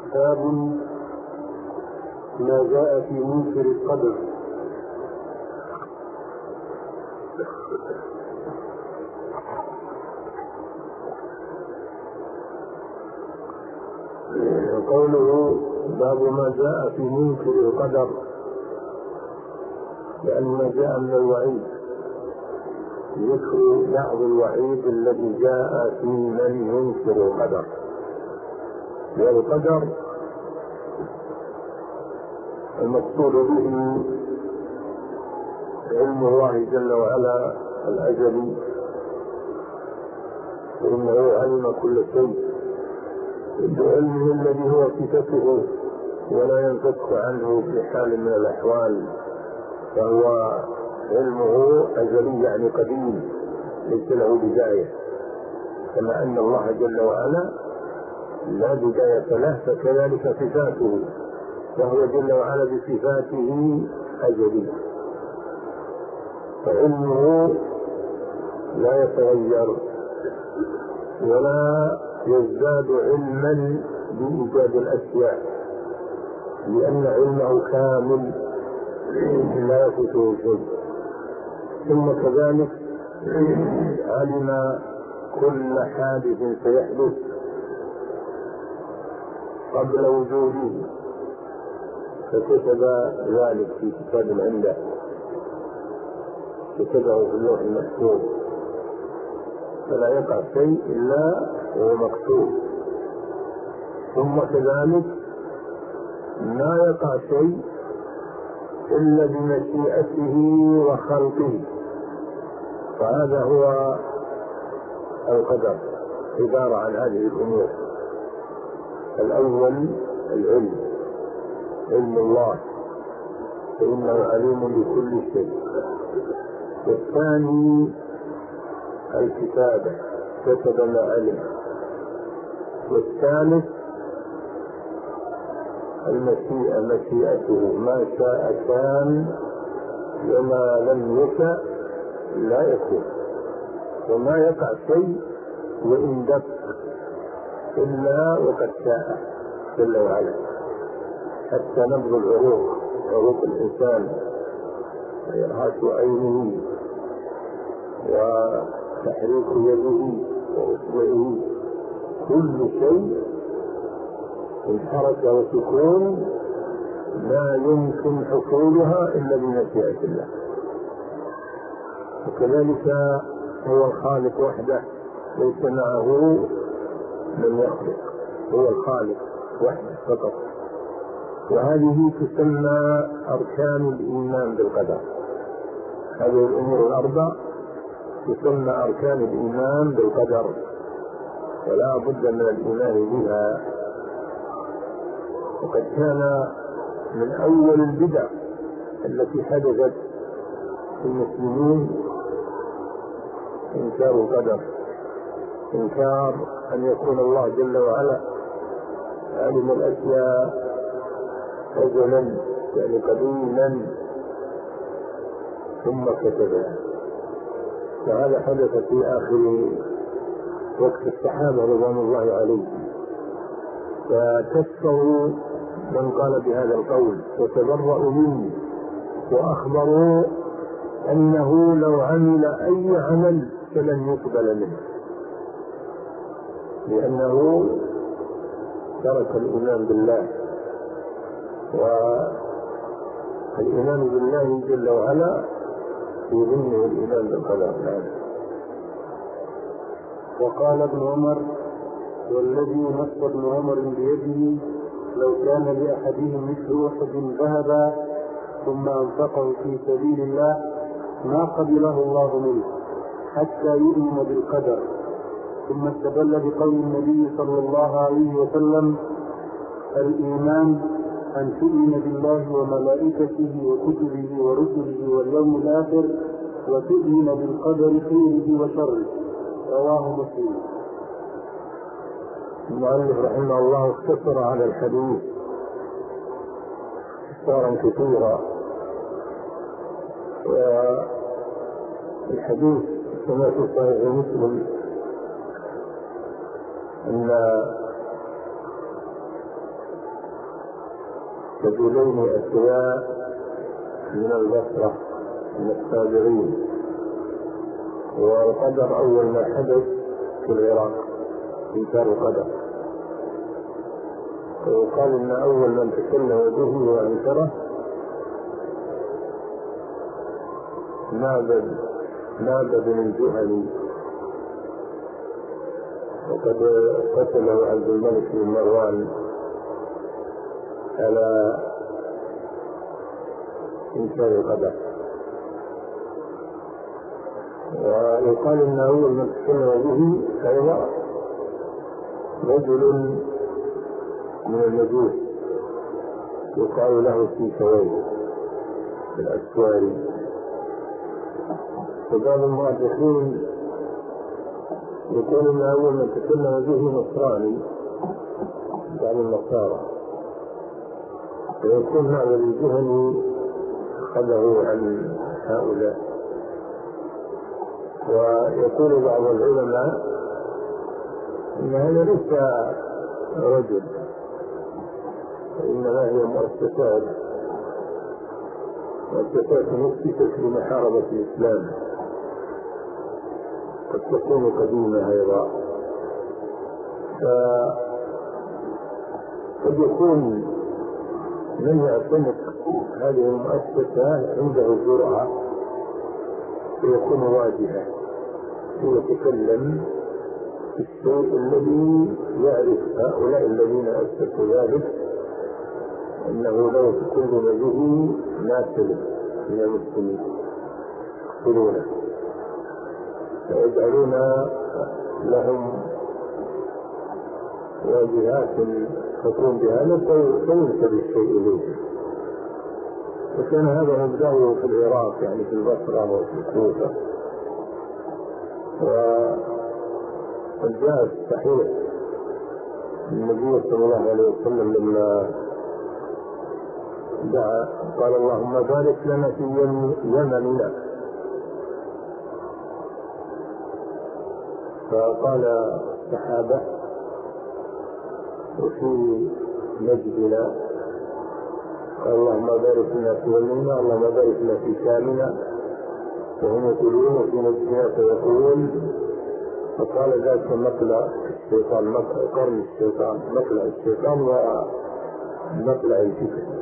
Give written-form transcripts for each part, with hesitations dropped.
باب ما جاء في منكر القدر. قوله باب ما جاء في منكر القدر، لأن ما جاء من الوعيد ذكر بعض الوعيد الذي جاء في من ينكر القدر. والقدر المقصود به علم الله جل وعلا الأزلي، فإنه علم كل شيء بعلمه الذي هو صفته ولا ينفك عنه في حال من الأحوال، فهو علمه أزلي يعني قديم ليس له بداية، كما أن الله جل وعلا لا بداية له فكذلك صفاته، فهو جل وعلا بصفاته أزلي، فعلمه لا يتغير ولا يزداد علما بإيجاد الأشياء، لأن علمه كامل لا يفوته شيء. ثم كذلك علم كل حادث سيحدث قبل وجوده، فكتب ذلك في كتاب عنده، كتبه في اللوح المحفوظ، فلا يقع شيء إلا هو مكتوب. ثم كذلك لا يقع شيء إلا بمشيئته وخلقه، فهذا هو القدر، عبارة عن هذه الأمور. الأول العلم، علم الله فإنه عليم بكل شيء. والثاني الكتابة، كتب ما علم. والثالث المشيئة، مشيئته، ما شاء كان وما لم يشأ لا يكون، وما يقع شيء وإن دق إلا وقد شاء جل وعلا، حتى نبض العروق، عروق الإنسان وإرهاش عينه وتحريك يده وإصبعه، كل شيء من حركة وسكون لا يمكن حصولها إلا بمشيئة الله. وكذلك هو الخالق وحده ليس معه من يخلق، هو الخالق وحده فقط. وهذه تسمى أركان الإيمان بالقدر، هذه الأمور الأربع تسمى أركان الإيمان بالقدر، ولا بد من الإيمان بها. وقد كان من أول البدع التي حدثت في المسلمين إنكار القدر، إنكار أن يكون الله جل وعلا علم الأشياء أزلا يعني قديما ثم كتبها. فهذا حدث في آخر وقت الصحابة رضوان الله عليهم، فكفروا من قال بهذا القول وتبرأوا منه، وأخبروا أنه لو عمل أي عمل فلن يقبل منه، لأنه ترك الإيمان بالله. والإيمان بالله جل وعلا في ضمنه الإيمان بالقدر. وقال ابن عمر: والذي نص ابن عمر بيده لو كان لأحدهم مثل أحد ذهبا ثم أنفقه في سبيل الله ما قبله الله منه حتى يؤمن بالقدر. ثم استدل بقول النبي صلى الله عليه وسلم: الإيمان أن تؤمن بالله وملائكته وكتبه ورسله واليوم الآخر وتؤمن بالقدر خيره وشره. رواه مسلم. المؤلف رحمه الله اختصر على الحديث اختصارا كثيرا، والحديث كما في صحيح مسلم أن رجلين أسواء من البصرة من التابعين. والقدر أول ما حدث في العراق إنكار القدر، وقال إن أول من تكلم به وأنكره معبد بن الجهني، وقد قتله عبد الملك بن مروان على إنكار القدر. ويقال إن أول من تكلم به أيضا رجل من المجوس يقال له سيسوي الأسواري. وبعض المؤرخين يقول إن أول من تكلم به نصراني بعض النصارى، ويكون هذا الجهني أخذه عن هؤلاء. ويقول بعض العلماء إن هذا ليس رجل، إنما هي مؤسسات مؤسسة لمحاربة الإسلام، قد تكون قديمة أيضا. قد يكون من يعتنق هذه المؤسسة عنده جرأة ويكون واجهة ويتكلم في الشيء الذي يعرف هؤلاء الذين أسسوا ذلك أنه لو تكلم به ما سلم من المسلمين يقتلونه ويجعلون لهم واجهات تقوم بهذا فينسب الشيء إليه. وكان هذا مبدأه في العراق، يعني في البصرة وفي الكوفة. وقد جاء الصحيح النبي صلى الله عليه وسلم لما دعا قال اللهم بارك لنا في يمننا، فقال الصحابة وفي نجدنا، قال اللهم بارك لنا في يمننا، اللهم بارك لنا في شامنا، وهم يقولون وفي نجدنا فيقول. فقال ذلك مطلع الشيطان، قرن الشيطان، مطلع الشيطان ومطلع الفتن.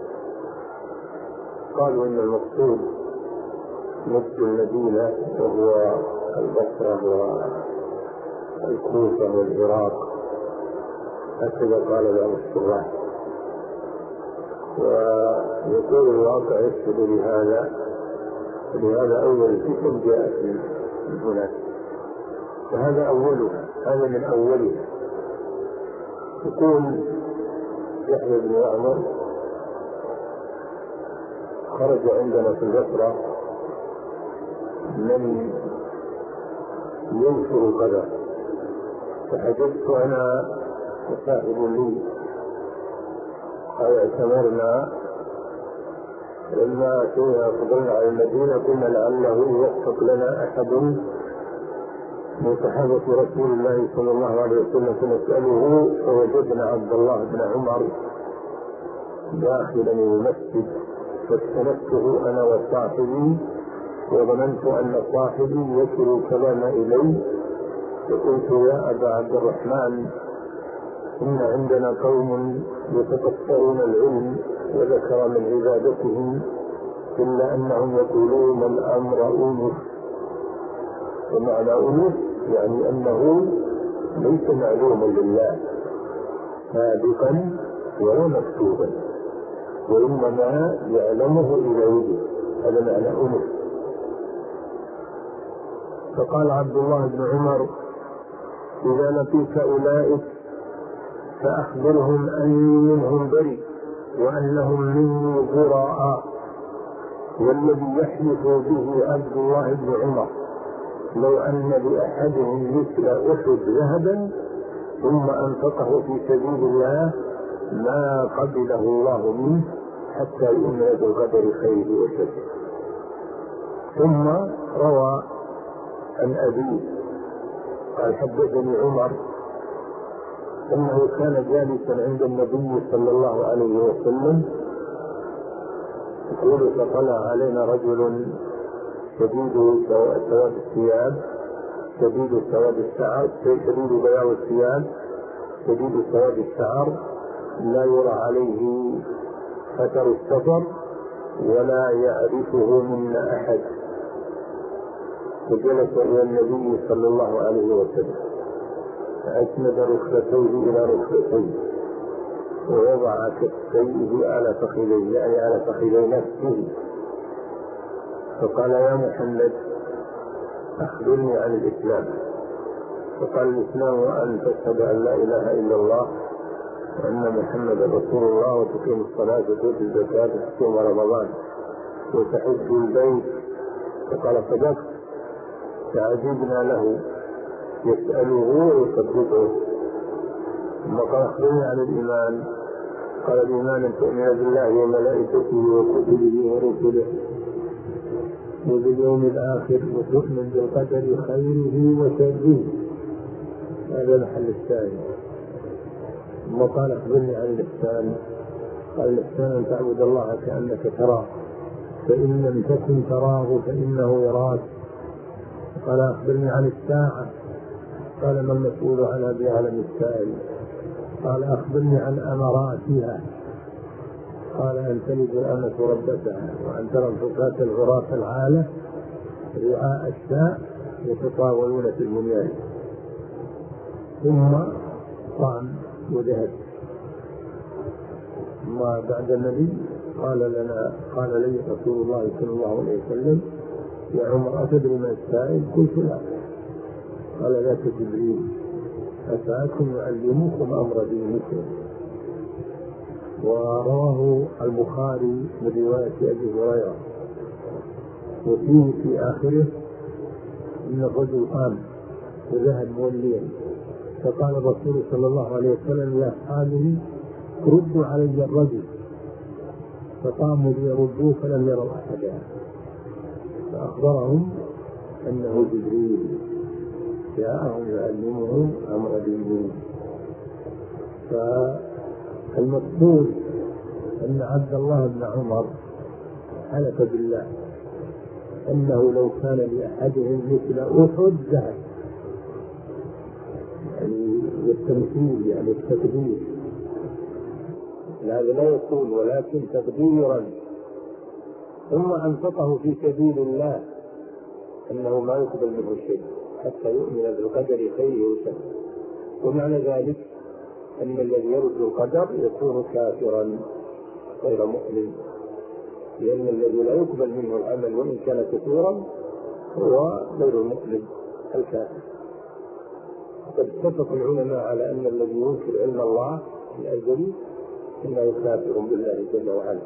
قالوا إن المقصود نصف المدينة وهو البصرة والكوفة والعراق، هكذا قال بعض الشراح. ويقول الواقع يشهد لهذا أول الفتن جاءت من هناك، وهذا أولها، هذا من أولها. يقول يحيى بن يعمر خرج عندنا في البصرة من ينشر القدر، فحدثت أنا وصاحب لي اعتمرنا لما قدمنا على المدينة قلنا لعله يوفق لنا أحد من صحابة رسول الله صلى الله عليه وسلم فنسأله، فوجدنا عبد الله بن عمر داخلا المسجد، فاستندته أنا وصاحبي، وظننت أن صاحبي يصل الكلام إلي، فقلت يا أبا عبد الرحمن إن عندنا قوم يتقطعون العلم وذكر من عبادتهم إلا أنهم يقولون الأمر أنف. ومعنى أنف يعني أنه ليس معلوما لله سابقا ولا مكتوبا، وإنما يعلمه إليه، هذا معنى أنف. فقال عبد الله بن عمر إذا لقيت أولئك فأخبرهم أني منهم بريء وأنهم مني براء، والذي يحلف به عبد الله بن عمر لو أن لأحدهم مثل أحد ذهبا ثم أنفقه في سبيل الله ما قبله الله منه حتى يؤمن بالقدر خيره وشره. ثم روى عن أبيه قال حدثني عمر أنه كان جالسا عند النبي صلى الله عليه وسلم يقول فطلع علينا رجل شديد سواد الثياب شديد سواد الشعر شديد بياض الثياب شديد سواد الشعر لا يرى عليه أثر السفر ولا يعرفه منا أحد، فجلس إلى النبي صلى الله عليه وسلم فأسند ركبتيه إلى ركبتيه ووضع كفيه على فخذيه يعني على فخذي نفسه، فقال يا محمد أخبرني عن الإسلام. فقال الإسلام أن تشهد أن لا إله إلا الله وأن محمدا رسول الله وتقيم الصلاة وتؤتي الزكاة وتصوم رمضان وتحج البيت. فقال صدقت. فعجبنا له يسأله ويصدقه. ثم قال أخبرني عن الإيمان. قال الإيمان أن تؤمن بالله وملائكته وكتبه ورسله وباليوم الآخر وتؤمن بالقدر خيره وشره. هذا محل الثاني. ثم قال أخبرني عن الإحسان. قال الإحسان أن تعبد الله كأنك تراه فإن لم تكن تراه فإنه يراك. قال أخبرني عن الساعة. قال ما المسؤول عنها بأعلم السائل. قال أخبرني عن أمراتها. قال أن تلد الأمة ربتها وأن ترى الفتاة العراة العالة رعاء الشاء يتطاولون في البنيان. ثم قام وذهب. ثم بعد النبي قال لي رسول الله صلى الله عليه وسلم يا عمر أتدري ما السائل؟ قلت لا. قال ذاك جبريل أتاكم يعلمكم أمر دينكم. ورواه البخاري من رواية أبي هريرة وفيه في آخره إن الرجل قام وذهب موليا فقال الرسول صلى الله عليه وسلم لأصحابه ردوا علي الرجل، فقاموا ليردوه فلم يروا أحدا، فأخبرهم أنه جبريل جاءهم يعلمهم أمر دينهم. فالمقصود أن عبد الله بن عمر حلف بالله أنه لو كان لأحدهم مثل أحد ذهب، يعني التمثيل يعني التقدير، هذا لا يقول ولكن تقديرا، ثم أنفقه في سبيل الله أنه ما يقبل منه شيء حتى يؤمن بالقدر خيره وشره. ومعنى ذلك أن الذي يرد القدر يكون كافرا غير مؤمن، لأن الذي لا يقبل منه العمل وإن كان كثيرا هو غير المؤمن الكافر. قد اتفق العلماء على أن الذي ينكر علم الله الأزلي إنه كافر بالله جل وعلا.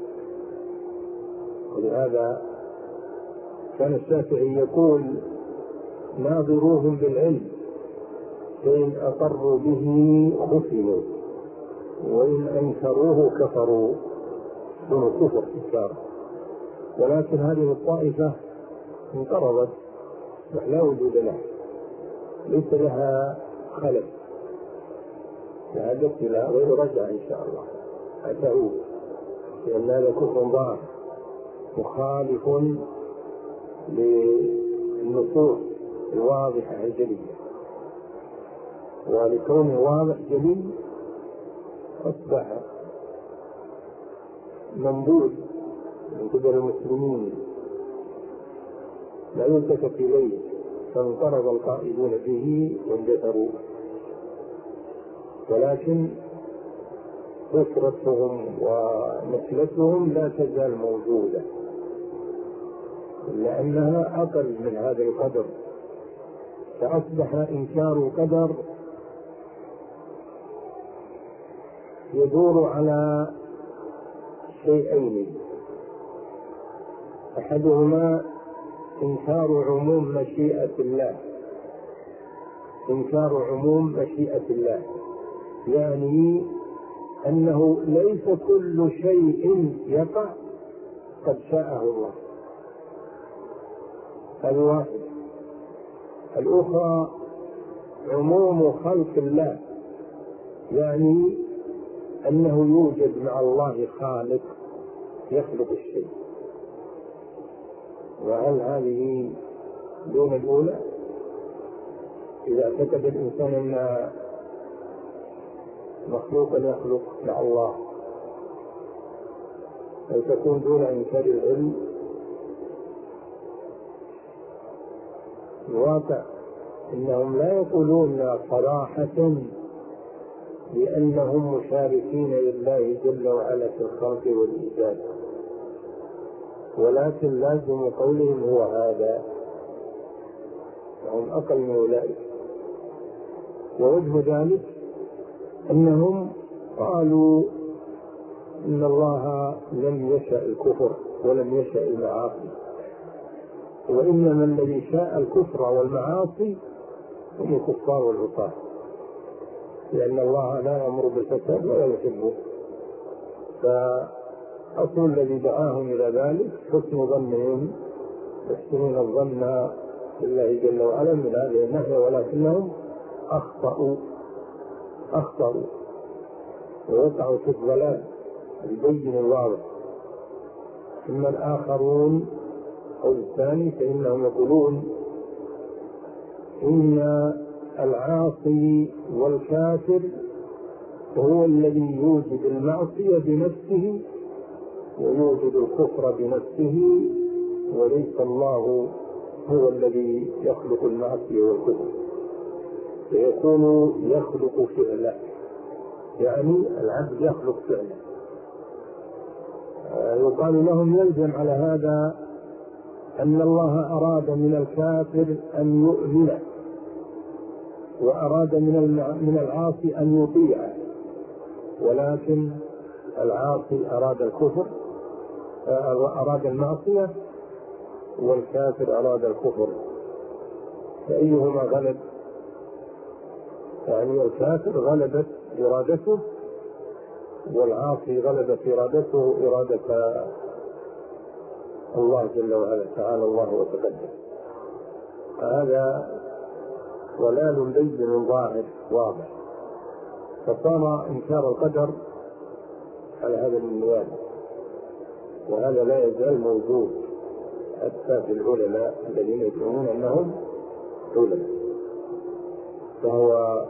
ولهذا كان الشافعي يقول ناظروهم بالعلم فإن أقروا به خفنوا وإن أنكروه كفروا، دون كفر إنكار. ولكن هذه الطائفة انقرضت ولا وجود لها، ليس لها خلف، لها دخل ويرجع إن شاء الله أتعود، لأن هذا كفر ضار مخالف للنصوص الواضحة الجلية، ولكونه واضح جلي أصبح منبوذ من قبل المسلمين لا يلتفت إليه، فانقرض القائدون به واندثروا. ولكن أسرتهم ونسلتهم لا تزال موجودة، لأنها أقل من هذا القدر، فأصبح إنكار القدر يدور على شيئين: أحدهما إنكار عموم مشيئة الله، إنكار عموم مشيئة الله، يعني أنه ليس كل شيء يقع قد شاءه الله، هذا واحد. الأخرى عموم خلق الله، يعني أنه يوجد مع الله خالق يخلق الشيء. وهل هذه دون الأولى؟ إذا اعتقد الإنسان أن مخلوقا يخلق مع الله، أو تكون دون إنكار العلم. الواقع إنهم لا يقولون صراحة لأنهم مشاركين لله جل وعلا في الخلق والإيجاد، ولكن لازم قولهم هو هذا، وهم أقل من أولئك. ووجه ذلك أنهم قالوا إن الله لم يشأ الكفر ولم يشأ المعاصي، وإنما الذي شاء الكفر والمعاصي هم الكفار والعصاة، لأن الله لا يأمر بالفساد ولا يحبه. فأصل الذي دعاهم إلى ذلك حسن ظنهم، يحسنون الظن بالله جل وعلا من هذه الناحية، ولكنهم أخطأوا ووقعوا في الضلال البين الواضح. ثم الآخرون أو الثاني فإنهم يقولون إن العاصي والكافر هو الذي يوجد المعصية بنفسه ويوجد الكفر بنفسه، وليس الله هو الذي يخلق المعصية والكفر، فيكون يخلق فعلا، يعني العبد يخلق فعلا. يقال لهم يلزم على هذا أن الله أراد من الكافر أن يؤمن، وأراد من العاصي أن يطيع، ولكن العاصي أراد الكفر، أراد المعصية، والكافر أراد الكفر، فأيهما غلب؟ يعني الكافر غلبت إرادته، والعاصي غلبت إرادته إرادة الله جل وعلا، تعالى الله وتقدم. هذا ضلال بين ظاهر واضح، فصار إنكار القدر على هذا المنوال، وهذا لا يزال موجود حتى في العلماء الذين يدعون أنهم علماء، فهو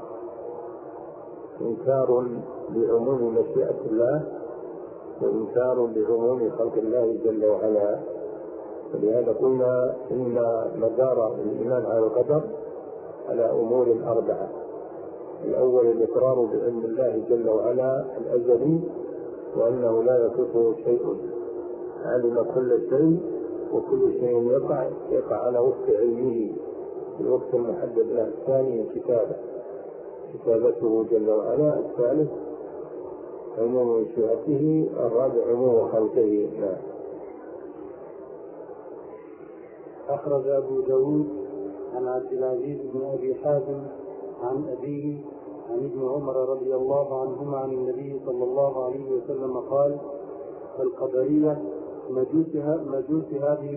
إنكار لعموم مشيئة الله وإنكار لعموم خلق الله جل وعلا. ولهذا قلنا إن مدار الإيمان على القدر على أمور أربعة: الأول الإقرار بعلم الله جل وعلا الأزلي، وأنه لا يفوته شيء، علم كل شيء وكل شيء يقع على وفق علمه في الوقت المحدد له. الثاني كتابته جل وعلا. الثالث عموم مشيئته. الرابع عموم خلقه. أخرج أبو داود عن عبد العزيز بن أبي حازم عن أبيه عن ابن عمر رضي الله عنهما عن النبي صلى الله عليه وسلم قال: القدرية مجوس هذه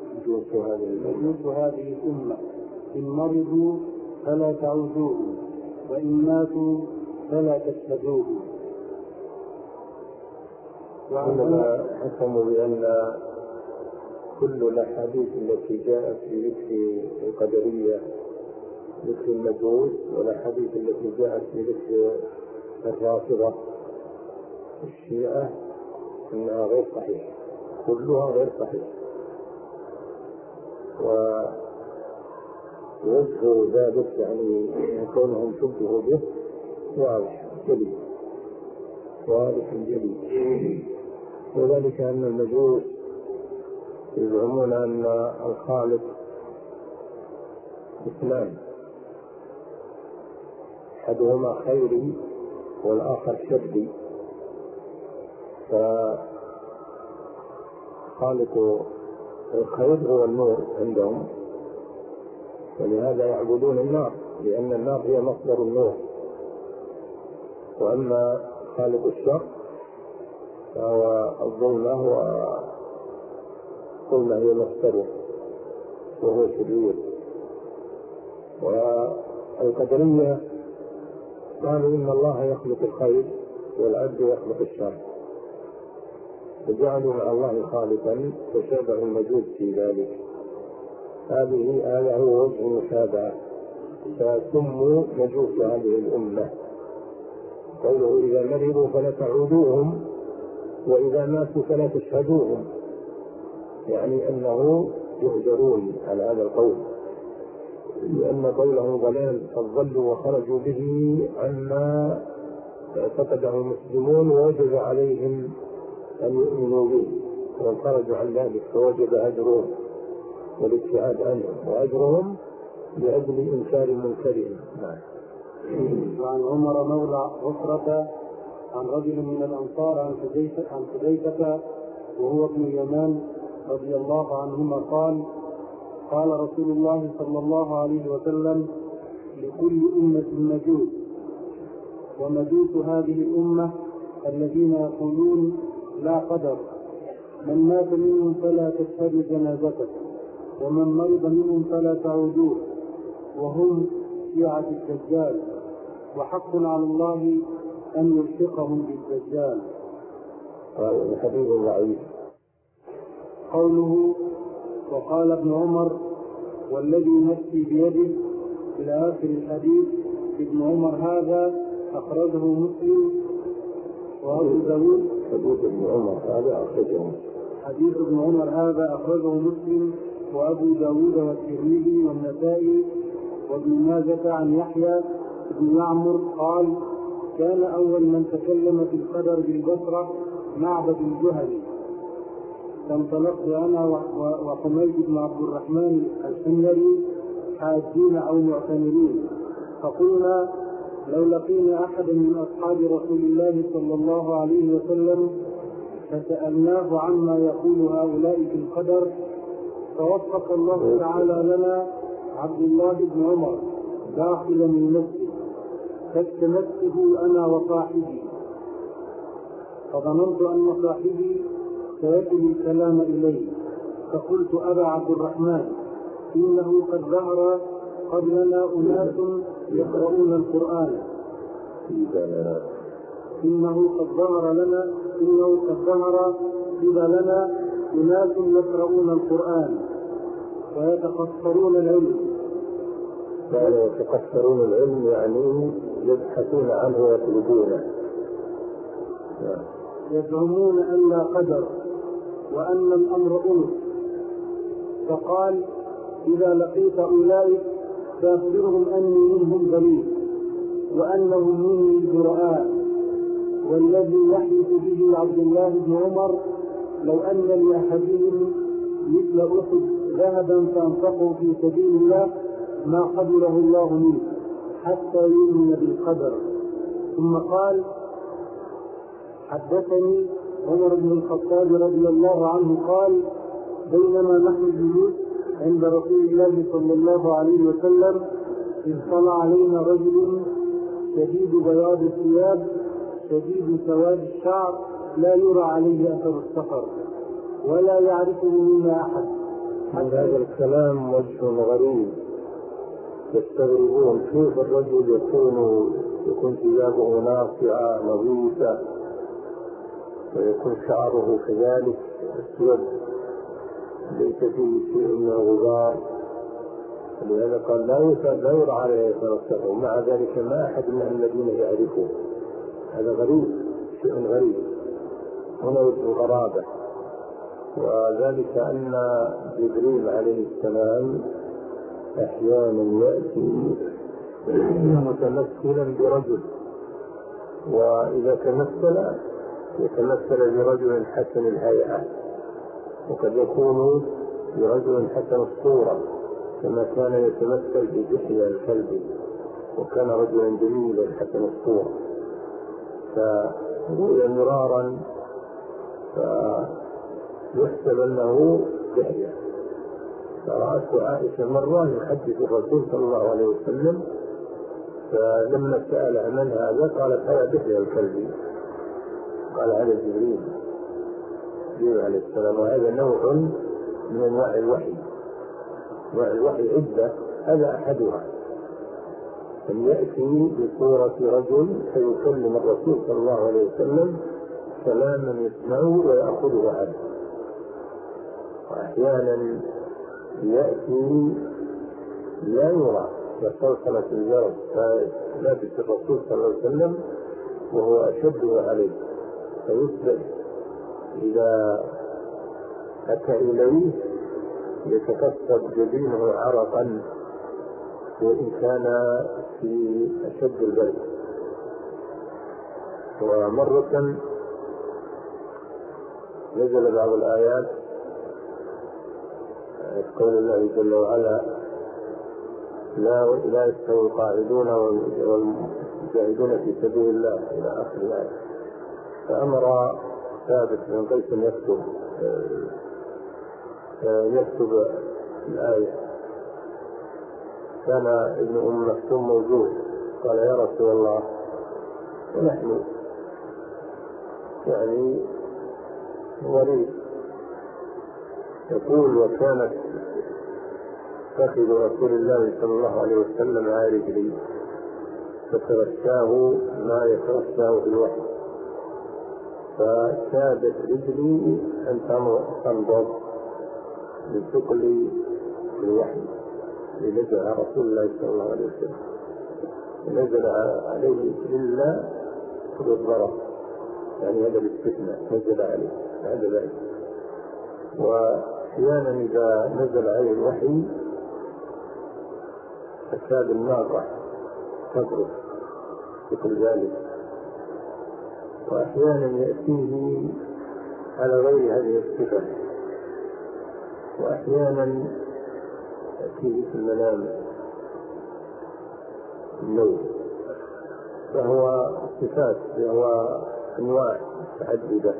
الأمة، إن مرضوا فلا تعودوهم، وإن ماتوا فلا تشهدوهم. وعندما حكموا بأن كل الأحاديث التي جاءت في ذكر القدرية ذكر المجوس، والأحاديث التي جاءت في ذكر الرافضة الشيعة إنها غير صحيحة، كلها غير صحيحة. ووجه ذلك يعني كونهم شبهوا به واضح جلي، وذلك أن المجوس يزعمون أن الخالق اثنان، أحدهما خيري والآخر شري، فخالق الخير هو النور عندهم، ولهذا يعبدون النار، لأن النار هي مصدر النور. وأما خالق الشر فهو الظلمة، والظلمة هي مصدره وهو شرير. والقدرية قالوا إن الله يخلق الخير والعبد يخلق الشر، فجعلوا مع الله خالقا فشابهوا المجوس في ذلك. هذا هو وجه المشابهة، فسموا مجوس هذه الأمة. قوله إذا مرضوا فلا تعودوهم وإذا ماتوا فلا تشهدوهم، يعني أنه يهجرون على هذا القول، لأن قوله ضلال فضلوا وخرجوا به عما اعتقده المسلمون ووجب عليهم أن يؤمنوا به، وخرجوا عن ذلك فوجب هجرهم والابتعاد عنهم، وهجرهم لأجل إنكار منكرهم. وعن عمر مولى غفرة عن رجل من الأنصار عن حذيفة وهو ابن اليمان رضي الله عنهما قال: قال رسول الله صلى الله عليه وسلم: لكل أمة مجوس، ومجوس هذه الأمة الذين يقولون لا قدر، من مات منهم فلا تشهدوا جنازته، ومن مرض منهم فلا تعودوه، وهم شيعة الدجال، وحق على الله أن يلحقهم بالدجال. الحديث ضعيف. قوله: وقال ابن عمر والذي نفسي بيده إلى آخر الحديث، ابن عمر هذا أخرجه مسلم وأبو داود. حديث ابن عمر هذا أخرجه مسلم وأبو داود والترمذي والنسائي وابن ماجه عن يحيى بن يعمر قال: كان أول من تكلم في القدر بالبصرة معبد الجهني، فانطلقت أنا وحميد بن عبد الرحمن الحميري حاجين أو معتمرين، فقلنا: لو لقينا أحدا من أصحاب رسول الله صلى الله عليه وسلم فسألناه عما يقول هؤلاء في القدر، فوفق الله تعالى لنا عبد الله بن عمر داخلا المسجد، فاستمسته أنا وصاحبي، فظننت أن صاحبي سيكل الكلام إليه، فقلت: أبا عبد الرحمن، إنه قد ظهر قبلنا أناس يقرؤون القرآن، إنه قد ظهر قبلنا أناس يقرؤون القرآن ويتقصرون العلم. يتقصرون العلم يعني يبحثون عنه ويطلبونه، يزعمون أن لا قدر وأن الأمر أنف، فقال: إذا لقيت أولئك فأخبرهم أني منهم بريء وأنهم مني براء، والذي يحلف به عبد الله بن عمر لو أن لأحدهم مثل أحد ذهبا فأنفقوا في سبيل الله ما قبله الله منه حتى يؤمن بالقدر. ثم قال: حدثني عمر بن الخطاب رضي الله عنه قال: بينما نحن جلوس عند رسول الله صلى الله عليه وسلم إذ طلع علينا رجل شديد بياض الثياب شديد سواد الشعر لا يرى عليه أثر السفر ولا يعرفه منا أحد. هذا الكلام وجه غريب، يستغربون كيف الرجل يكون ثيابه ناصعة نظيفة ويكون شعره كذلك أسود ليس فيه شيء من الغبار، لهذا قال لا يرى عليه أثر السفر، ومع ذلك ما أحد من الذين يعرفه. هذا غريب، شيء غريب، هنا الغرابة. وذلك أن جبريل عليه السلام أحيانا يأتي متمثلا برجل، وإذا يتمثل برجل حسن الهيئة، وقد يكون برجل حسن الصورة كما كان يتمثل بدحية الكلب، وكان رجلا جميلا حسن الصورة، فرؤيا مرارا فيحسب أنه دحية. فرأته عائشة مرة يحدث الرسول صلى الله عليه وسلم، فلما سألها من هذا قالت: هذا دحية الكلب. قال: هذا جبريل عليه السلام، وهذا نوع من أنواع الوحي. نوع الوحي عدة، هذا أحدها. أن يأتي بصورة رجل فيكلم الرسول صلى الله عليه وسلم كلاما يسمعه ويأخذه عنه. وأحيانا يأتي لا يرى كصلصلة الجرس فلابس الرسول صلى الله عليه وسلم وهو أشده عليه فيثبت إذا أتى إليه يتكسر جبينه عرقا وإن كان في أشد البرد. ومرة نزل بعض الآيات قول الله جل وعلا لا يستوي القاعدون والمجاهدون في سبيل الله إلى آخر الآية. فأمر ثابت بن قيس يكتب الآية. كان ابن أم مكتوم موجود قال يا رسول الله ونحن يعني مريض. يقول وكانت فخذ رسول الله صلى الله عليه وسلم على رجلي فتغشاه ما يتغشاه في الوحي فكادت رجلي أن تنضب من ثقل الوحي لنزل رسول الله صلى الله عليه وسلم نزل عليه إلا بالضرر يعني هذا الاستثناء نزل عليه هذا ذلك. وأحيانا إذا نزل عليه الوحي تكاد الناقة تبرد مثل ذلك. وأحيانا يأتيه على غير هذه الصفة وأحيانا يأتيه في المنام النوم. فهو صفات وهو أنواع متعددة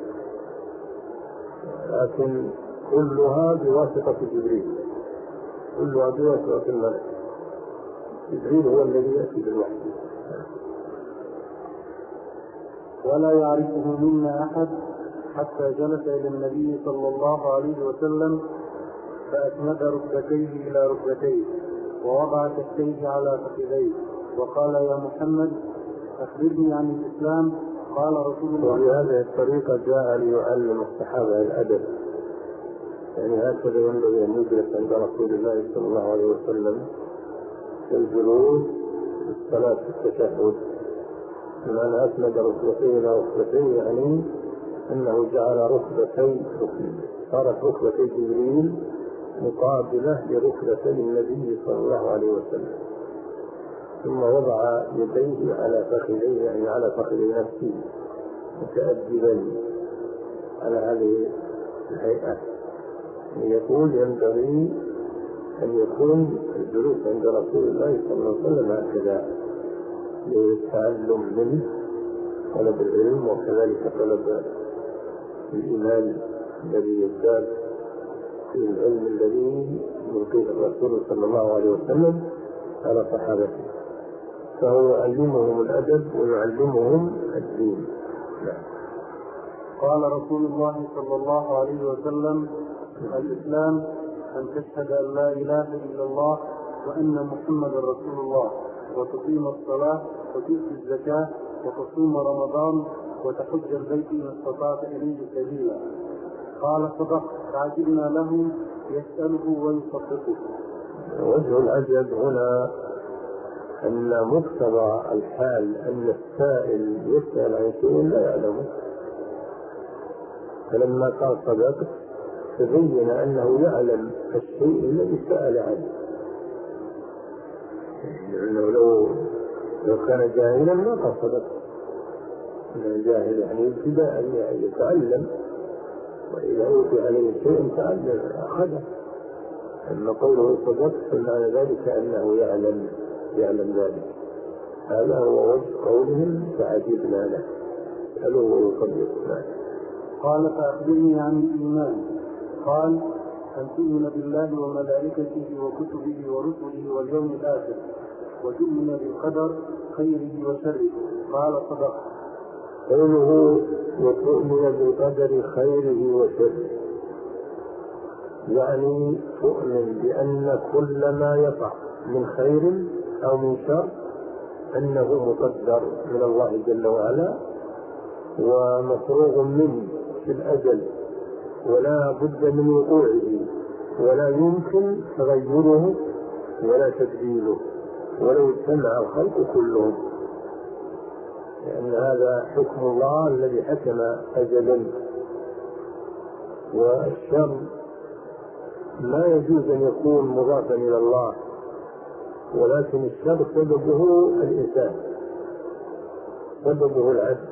لكن كلها بواسطة جبريل كلها بواسطة الملك. جبريل هو الذي يأتي بالوحي. ولا يعرفه منا أحد حتى جلس إلى النبي صلى الله عليه وسلم فأسند ركبتيه إلى ركبتيه ووضع كفيه على فخذيه وقال يا محمد أخبرني عن الإسلام. قال رسول الله. وبهذه الطريقة جاء ليعلم الصحابة الأدب يعني هكذا ينبغي أن يجلس عند رسول الله صلى الله عليه وسلم في الجلوس في الصلاة في التشهد. بمعنى أسند ركبتيه إلى ركبتيه يعني أنه جعل ركبتي صارت ركبتي جبريل مقابلة لركبتي النبي صلى الله عليه وسلم ثم وضع يديه على فخذيه يعني على فخذ نفسه متأدبا على هذه الهيئة. يقول ينبغي أن يكون الجلوس عند رسول الله صلى الله عليه وسلم هكذا للتعلم منه طلب العلم وكذلك طلب الإيمان الذي يزداد في العلم الذي يلقيه الرسول صلى الله عليه وسلم على صحابته. فهو يعلمهم الأدب ويعلمهم الدين. قال رسول الله صلى الله عليه وسلم الإسلام أن تشهد أن لا إله إلا الله وأن محمد رسول الله وتقيم الصلاة وتؤتي الزكاة وتصوم رمضان وتحج البيت إن استطعت إليه سبيلا. قال صدق. فعجبنا له يسأله ويصدقه. وجه العجب هنا أن مقتضى الحال أن السائل يسأل عن شيء لا يعلمه فلما قال صدق تبين أنه يعلم الشيء الذي سأل عنه لأنه لو كان جاهلا ما قال صدق. الجاهل يعني ابتداء يعني يتعلم وإذا أوتي عليه شيء تعلم أخذه. أما قوله صدق فمعنى ذلك أنه يعلم ذلك. هذا هو وجه قولهم فعجبنا له سألوه ويصدق. قال فأخبرني عن الإيمان. قال أن تؤمن بالله وملائكته وكتبه ورسله واليوم الآخر وتؤمن بالقدر خيره وشره. قال صدق. قوله وتؤمن بالقدر خيره وشره يعني تؤمن بأن كل ما يقع من خير أو من شر أنه مقدر من الله جل وعلا ومفروغ منه في الأجل، ولا بد من وقوعه، ولا يمكن تغيره ولا تبديله ولو اجتمع الخلق كلهم، لأن هذا حكم الله الذي حكم أجلا. والشر لا يجوز أن يكون مضافا إلى الله، ولكن الشر سببه الإنسان، سببه العبد،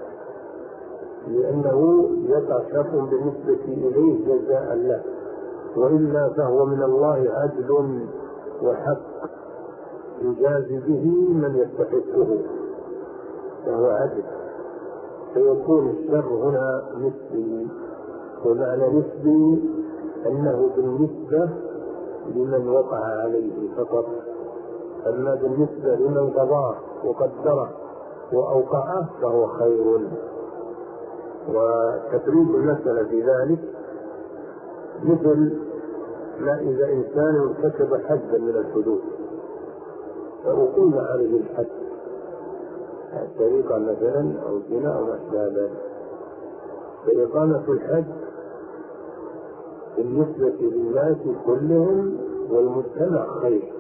لأنه يقع شر بالنسبة إليه جزاء له، وإلا فهو من الله عدل وحق يجازي به من يستحقه، فهو عدل. فيكون الشر هنا نسبي، ومعنى نسبي أنه بالنسبة لمن وقع عليه فقط، أما بالنسبة لمن قضاه وقدره وأوقعه فهو خير. وتقريب المسألة في ذلك مثل ما إذا إنسان ارتكب حدا من الحدود فأقيم عليه الحد، سرقة مثلا أو زنا أو ما أشبه ذلك، فإقامة الحد بالنسبة للناس كلهم والمجتمع خير،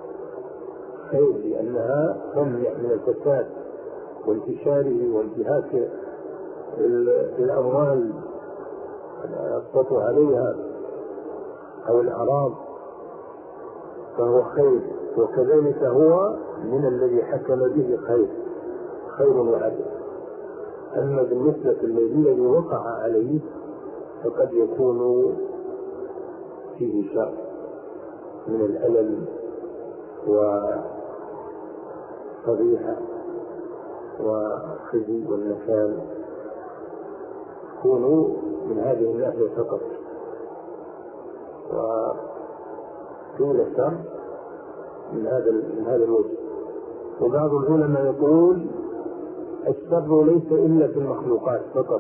لأنها تمنع من الفساد وانتشاره وانتهاك الأموال يسقط عليها أو الأعراض، فهو خير. وكذلك هو من الذي حكم به خير وعدل. أما بالنسبة للذي وقع عليه فقد يكون فيه شر من الألم وفضيحة وخزي والنكال، يكونوا من هذه الناحية فقط. وقيل الشر من هذا الوجه. وبعض العلماء يقول الشر ليس إلا في المخلوقات فقط،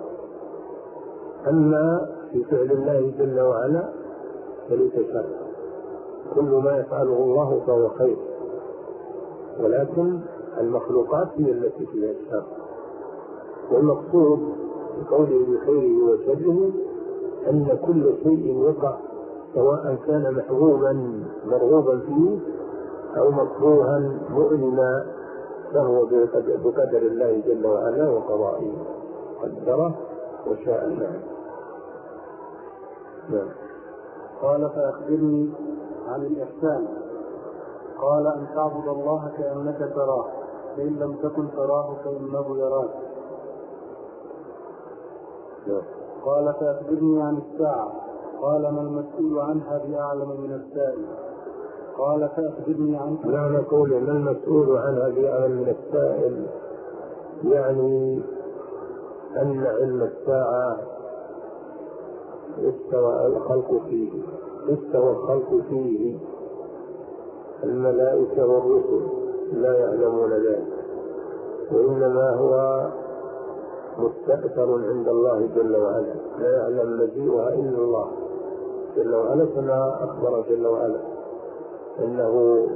أما في فعل الله جل وعلا فليس شر، كل ما يفعله الله فهو خير، ولكن المخلوقات هي التي فيها الشر. والمقصود بقوله بخيره وشره أن كل شيء وقع سواء كان محبوبا مرغوبا فيه أو مكروها مؤلما فهو بقدر الله جل وعلا وقضائه، قدره وشاء. نعم. قال فأخبرني عن الإحسان. قال أن تعبد الله كأنك تراه، فإن لم تكن تراه فإنه يراك. قال فأخبرني عن الساعة. قال ما المسؤول عنها بأعلم من السائل. قال فأخبرني عن لا نقول ما المسؤول عنها بأعلم من السائل، يعني أن علم الساعة استوى الخلق فيه، الملائكة والرسل لا يعلمون ذلك، وإنما هو مستأثر عند الله جل وعلا، لا يعلم مجيئها إلا الله جل وعلا، كما أخبر جل وعلا أنه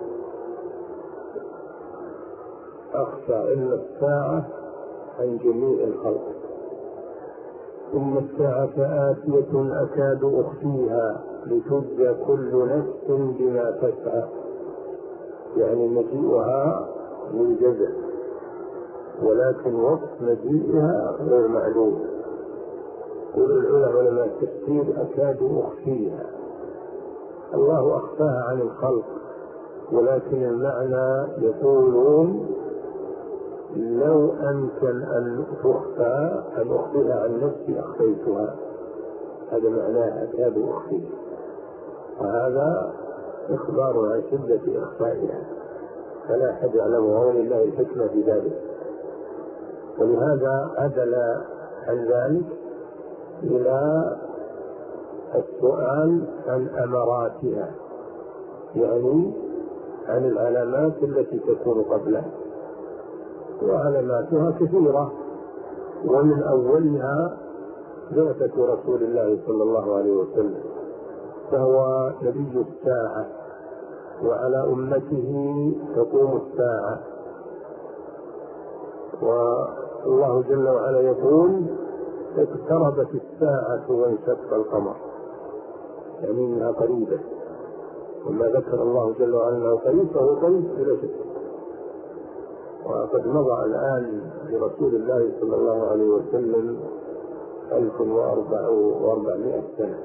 أخفى علم الساعة عن جميع الخلق. إن الساعة آتية أكاد أخفيها لتجزى كل نفس بما تسعى، يعني مجيئها للجزاء، ولكن وقت مجيئها غير معلوم. يقول العلماء التفسير أكاد أخفيها، الله أخفاها عن الخلق، ولكن المعنى يقولون لو أمكن أن تخفى أن أخفيها عن نفسي أخفيتها، هذا معناه أكاد أخفيها، وهذا إخبار عن شدة إخفائها فلا أحد يعلمها، ولله الحكمة في ذلك. ولهذا عدل عن ذلك إلى السؤال عن أمراتها، يعني عن العلامات التي تكون قبلها، وعلاماتها كثيرة، ومن أولها بعثة رسول الله صلى الله عليه وسلم، فهو نبي الساعة، وعلى أمته تقوم الساعة، والله جل وعلا يقول اقتربت الساعة وانشق القمر، يعني انها قريبة، وما ذكر الله جل وعلا انه قريب فهو قريب بلا شك. وقد مضى الآن لرسول الله صلى الله عليه وسلم 1400 سنة،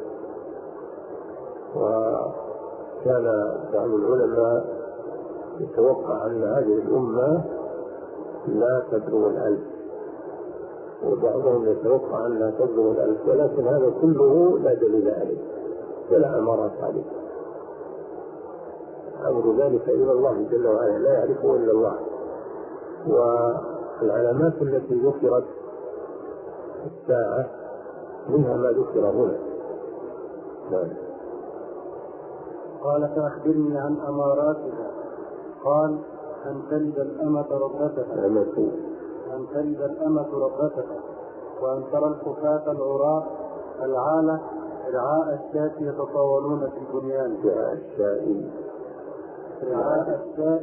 وكان بعض العلماء يتوقع أن هذه الأمة لا تبلغ 1000، وبعضهم يتوقع أنها تبلغ 1000، ولكن هذا كله لا دليل عليه ولا أمارات عليه. أمر ذلك إلى الله جل وعلا، لا يعرفه إلا الله. والعلامات التي ذكرت الساعة منها ما ذكر هنا. قال فأخبرني عن أماراتها. قال أن تلد الأمة ربتها، وأن ترى الخفاة العراة العالة رعاء الشاة يتطاولون في البنيان. رعاء الشاء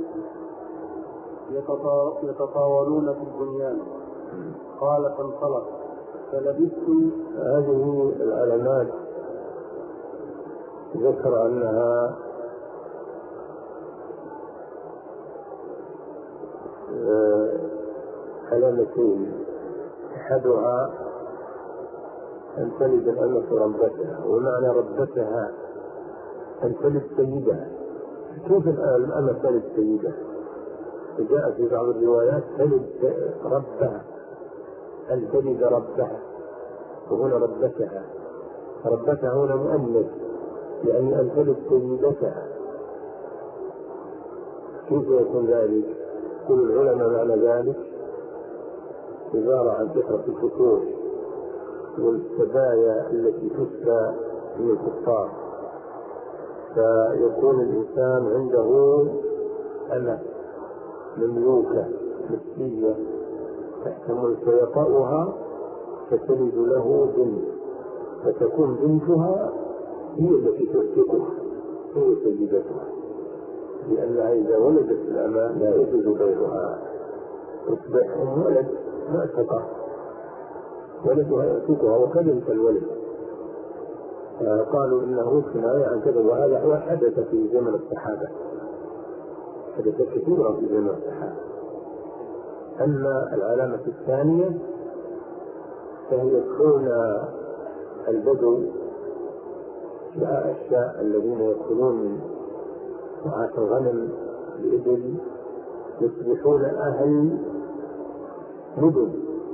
يتطاولون في البنيان. قال فانطلق فلبثت. هذه العلامات ذكر أنها علامتين، أحدها أن تلد الأمة ربتها، ومعنى ربتها أن تلد سيدها. كيف الأمة تلد سيدها؟ جاء في بعض الروايات تلد ربها، أن تلد ربها، وهنا ربتها هنا مؤنث، يعني أن تلد سيدتها. كيف يكون ذلك؟ كل العلماء معنى ذلك عبارة عن كثرة الفتوح والسبايا التي تسبى من الكفار، فيكون الإنسان عنده أمة مملوكة مسلية تحتمل فيطأها فتلد له بنت، فتكون بنتها هي التي ترتقها، هي سيدتها، لأنها إذا ولدت الأمة لا يجوز بيعها، تصبح أم ولد معتقة، ولدها يعتقها وكذلك الولد. قالوا إنه كناية عن كذا، وهذا هو حدث في زمن الصحابة، حدث كثيرا في زمن الصحابة. أما العلامة الثانية فهي كون البدو الشاء الذين يأكلون رعاة الغنم الإبل يصبحون أهل مدن،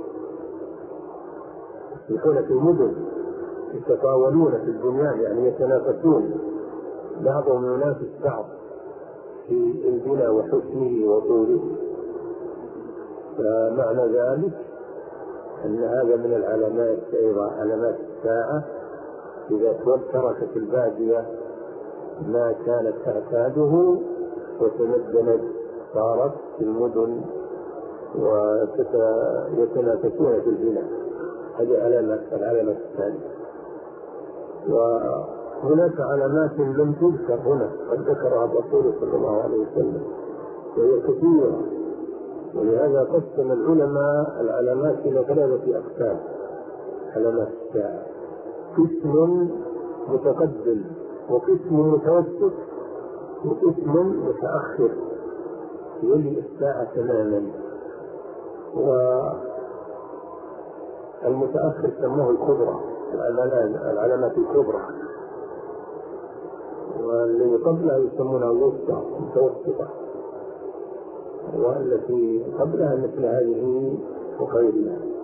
يصبحون في مدن يتطاولون في البنيان، يعني يتنافسون، بعضهم ينافس بعض في البناء وحسنه وطوله. فمعنى ذلك أن هذا من العلامات، أيضا علامات الساعة، إذا تركت البادية ما كانت تعتاده وتمدنت صارت في المدن ويتنافسون في البناء. هذه العلامة الثانية. وهناك علامات لم تذكر هنا قد ذكرها الرسول صلى الله عليه وسلم وهي كثيرة، ولهذا قسم العلماء العلامات إلى 3 أقسام. علامات الساعة قسم متقدم، وقسم متوسط، وقسم متأخر يلي الساعة تماما. والمتأخر سموه الكبرى، العلامات الكبرى، والذي قبلها يسمونها الوسطى المتوسطة، والتي قبلها مثل هذه وغيرها.